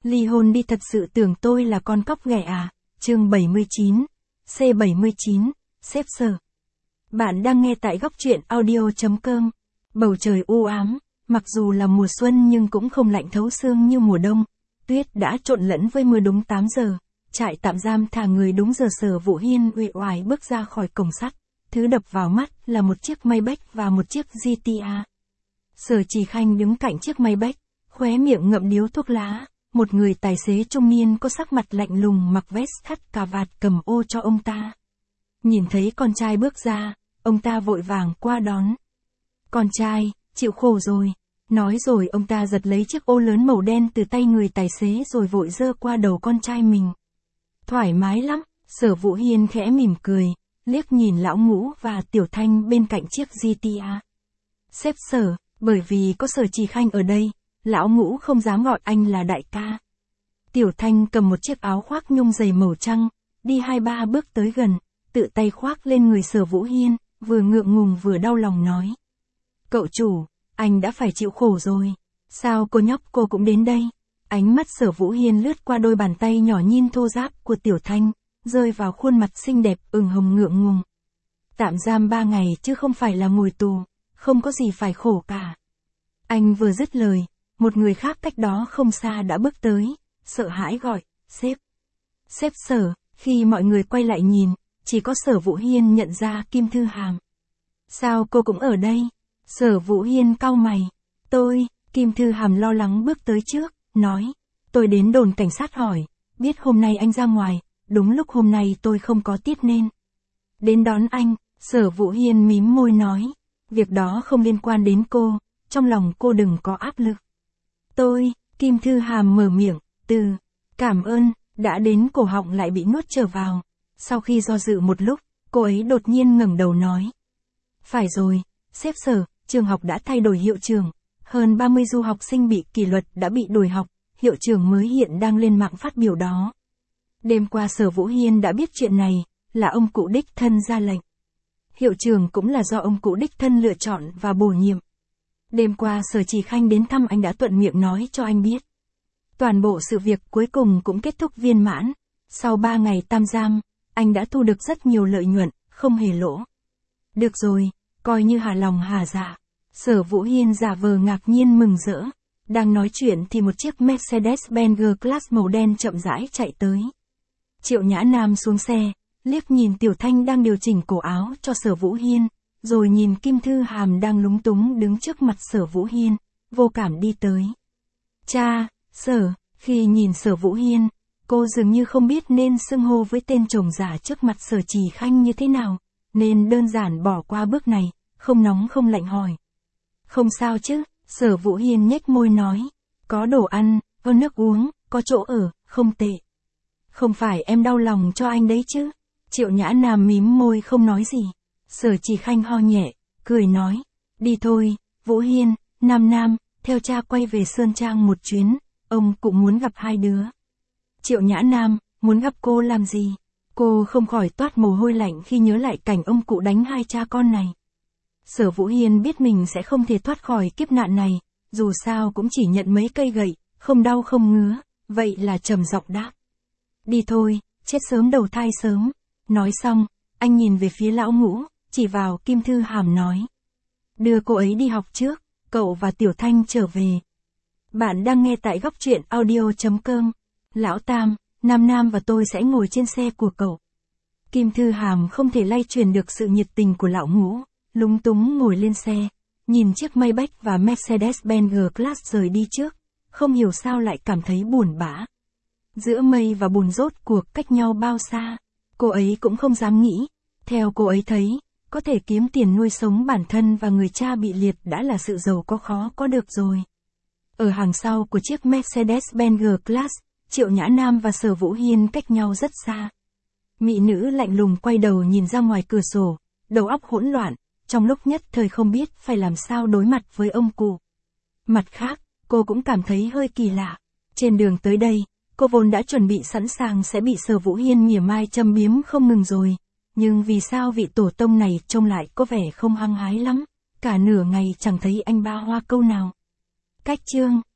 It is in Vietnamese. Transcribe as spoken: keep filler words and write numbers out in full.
Ly hôn đi, thật sự tưởng tôi là con cóc ghẻ à? Chương bảy mươi chín. C bảy mươi chín. Xếp sở. Bạn đang nghe tại góc truyện audio chấm com. Bầu trời u ám, mặc dù là mùa xuân nhưng cũng không lạnh thấu xương như mùa đông. Tuyết đã trộn lẫn với mưa đúng tám giờ. Trại tạm giam thả người đúng giờ. Sở Vũ Hiên uể oải bước ra khỏi cổng sắt. Thứ đập vào mắt là một chiếc Maybach và một chiếc giê tê a. Sở Chỉ Khanh đứng cạnh chiếc Maybach, khóe miệng ngậm điếu thuốc lá. Một người tài xế trung niên có sắc mặt lạnh lùng mặc vest thắt cà vạt cầm ô cho ông ta. Nhìn thấy con trai bước ra, ông ta vội vàng qua đón. Con trai, chịu khổ rồi. Nói rồi ông ta giật lấy chiếc ô lớn màu đen từ tay người tài xế rồi vội giơ qua đầu con trai mình. Thoải mái lắm, Sở Vũ Hiên khẽ mỉm cười, liếc nhìn lão Ngũ và Tiểu Thanh bên cạnh chiếc giê tê a. Xếp Sở, bởi vì có Sở Chỉ Khanh ở đây, lão Ngũ không dám gọi anh là đại ca. Tiểu Thanh cầm một chiếc áo khoác nhung dày màu trắng, đi hai ba bước tới gần, tự tay khoác lên người Sở Vũ Hiên, vừa ngượng ngùng vừa đau lòng nói. Cậu chủ, anh đã phải chịu khổ rồi. Sao cô nhóc cô cũng đến đây? Ánh mắt Sở Vũ Hiên lướt qua đôi bàn tay nhỏ nhin thô ráp của Tiểu Thanh, rơi vào khuôn mặt xinh đẹp ửng hồng ngượng ngùng. Tạm giam ba ngày chứ không phải là ngồi tù, không có gì phải khổ cả. Anh vừa dứt lời, một người khác cách đó không xa đã bước tới, sợ hãi gọi, sếp. Sếp Sở, khi mọi người quay lại nhìn, chỉ có Sở Vũ Hiên nhận ra Kim Thư Hàm. Sao cô cũng ở đây? Sở Vũ Hiên cau mày. Tôi, Kim Thư Hàm lo lắng bước tới trước, nói. Tôi đến đồn cảnh sát hỏi, biết hôm nay anh ra ngoài, đúng lúc hôm nay tôi không có tiết nên đến đón anh. Sở Vũ Hiên mím môi nói. Việc đó không liên quan đến cô, trong lòng cô đừng có áp lực. Tôi, Kim Thư Hàm mở miệng, từ, cảm ơn, đã đến cổ họng lại bị nuốt trở vào. Sau khi do dự một lúc, cô ấy đột nhiên ngẩng đầu nói. Phải rồi, sếp Sở, trường học đã thay đổi hiệu trưởng. Hơn ba mươi du học sinh bị kỷ luật đã bị đuổi học, hiệu trưởng mới hiện đang lên mạng phát biểu đó. Đêm qua Sở Vũ Hiên đã biết chuyện này, là ông cụ đích thân ra lệnh. Hiệu trưởng cũng là do ông cụ đích thân lựa chọn và bổ nhiệm. Đêm qua Sở Chỉ Khanh đến thăm anh đã thuận miệng nói cho anh biết. Toàn bộ sự việc cuối cùng cũng kết thúc viên mãn. Sau ba ngày tạm giam, anh đã thu được rất nhiều lợi nhuận, không hề lỗ. Được rồi, coi như hà lòng hà dạ. Sở Vũ Hiên giả vờ ngạc nhiên mừng rỡ. Đang nói chuyện thì một chiếc Mercedes-Benz G-Class màu đen chậm rãi chạy tới. Triệu Nhã Nam xuống xe, liếc nhìn Tiểu Thanh đang điều chỉnh cổ áo cho Sở Vũ Hiên, rồi nhìn Kim Thư Hàm đang lúng túng đứng trước mặt Sở Vũ Hiên, vô cảm đi tới. Cha, Sở, khi nhìn Sở Vũ Hiên, cô dường như không biết nên xưng hô với tên chồng giả trước mặt Sở Chỉ Khanh như thế nào, nên đơn giản bỏ qua bước này, không nóng không lạnh hỏi. Không sao chứ, Sở Vũ Hiên nhếch môi nói, có đồ ăn, có nước uống, có chỗ ở, không tệ. Không phải em đau lòng cho anh đấy chứ? Triệu Nhã Nam mím môi không nói gì. Sở Chỉ Khanh ho nhẹ, cười nói, đi thôi, Vũ Hiên, Nam Nam, theo cha quay về Sơn Trang một chuyến, ông cũng muốn gặp hai đứa. Triệu Nhã Nam, muốn gặp cô làm gì? Cô không khỏi toát mồ hôi lạnh khi nhớ lại cảnh ông cụ đánh hai cha con này. Sở Vũ Hiên biết mình sẽ không thể thoát khỏi kiếp nạn này, dù sao cũng chỉ nhận mấy cây gậy, không đau không ngứa, vậy là trầm giọng đáp. Đi thôi, chết sớm đầu thai sớm. Nói xong, anh nhìn về phía lão Ngũ, chỉ vào Kim Thư Hàm nói. Đưa cô ấy đi học trước, cậu và Tiểu Thanh trở về. Bạn đang nghe tại góc truyện audio chấm com. Lão Tam, Nam Nam và tôi sẽ ngồi trên xe của cậu. Kim Thư Hàm không thể lay truyền được sự nhiệt tình của lão Ngũ, lúng túng ngồi lên xe, nhìn chiếc Maybach và Mercedes-Benz G-Class rời đi trước, không hiểu sao lại cảm thấy buồn bã. Giữa mây và bùn rốt cuộc cách nhau bao xa, cô ấy cũng không dám nghĩ. Theo cô ấy thấy, có thể kiếm tiền nuôi sống bản thân và người cha bị liệt đã là sự giàu có khó có được rồi. Ở hàng sau của chiếc Mercedes-Benz G-Class, Triệu Nhã Nam và Sở Vũ Hiên cách nhau rất xa. Mỹ nữ lạnh lùng quay đầu nhìn ra ngoài cửa sổ, đầu óc hỗn loạn, trong lúc nhất thời không biết phải làm sao đối mặt với ông cụ. Mặt khác, cô cũng cảm thấy hơi kỳ lạ. Trên đường tới đây, cô vốn đã chuẩn bị sẵn sàng sẽ bị Sở Vũ Hiên mỉa mai châm biếm không ngừng rồi. Nhưng vì sao vị tổ tông này trông lại có vẻ không hăng hái lắm, cả nửa ngày chẳng thấy anh ba hoa câu nào. Cách chương